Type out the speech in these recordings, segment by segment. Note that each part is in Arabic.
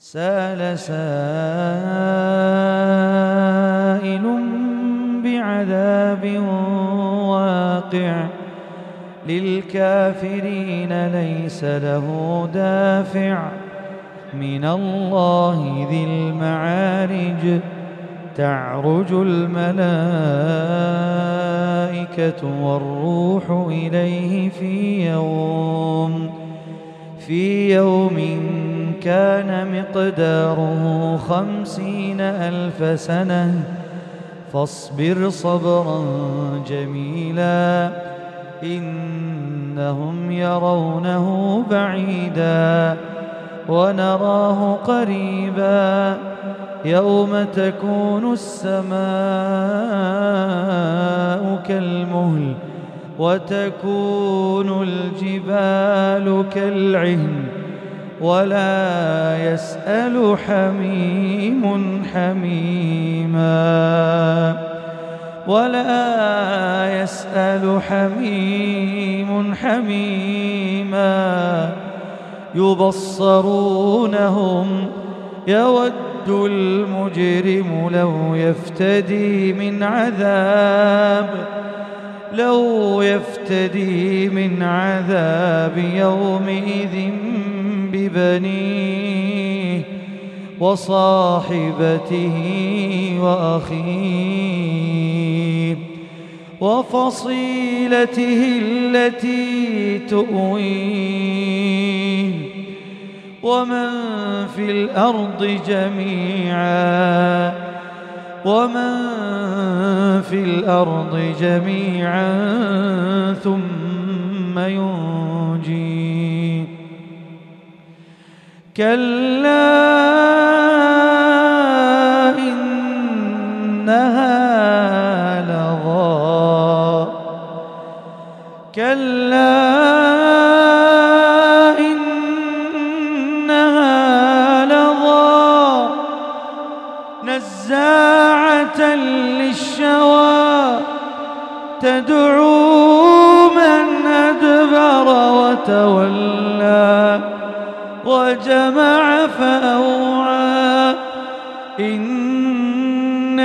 سأل سائل بعذاب واقع للكافرين ليس له دافع من الله ذي المعارج تعرج الملائكة والروح إليه في يوم كان مقداره 50,000 سنة فاصبر صبرا جميلا إنهم يرونه بعيدا ونراه قريبا يوم تكون السماء كالمهل وتكون الجبال كالعهن ولا يسأل حميم حميما يبصرونهم يود المجرم لو يفتدي من عذاب يومئذ ببنيه وصاحبته وأخيه وفصيلته التي تؤويه ومن في الأرض جميعا ثم ينجيه كلا إنها لظى نزاعة للشوى تدعو من أدبر وتولى وجمع فأوعى إن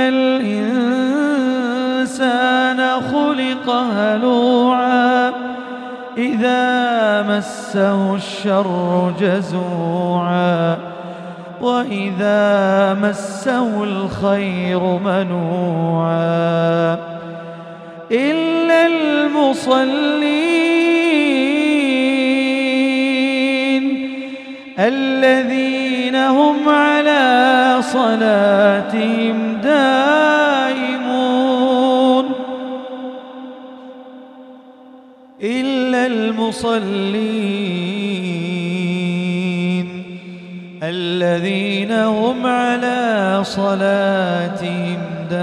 الإنسان خلق هلوعا إذا مسه الشر جزوعا وإذا مسه الخير منوعا إلا المصلين الذين هم على صلاتهم دائمون إلا المصلين الذين هم على صلاتهم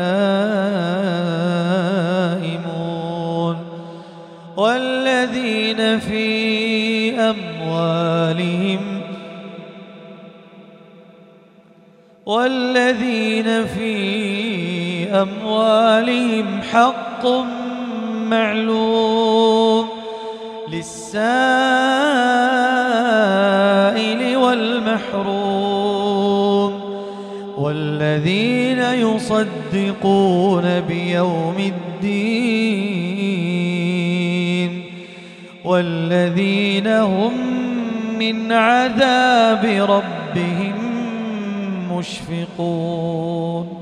دائمون والذين في أموالهم حق معلوم للسائل والمحروم والذين يصدقون بيوم الدين والذين هم من عذاب ربهم مشفقون.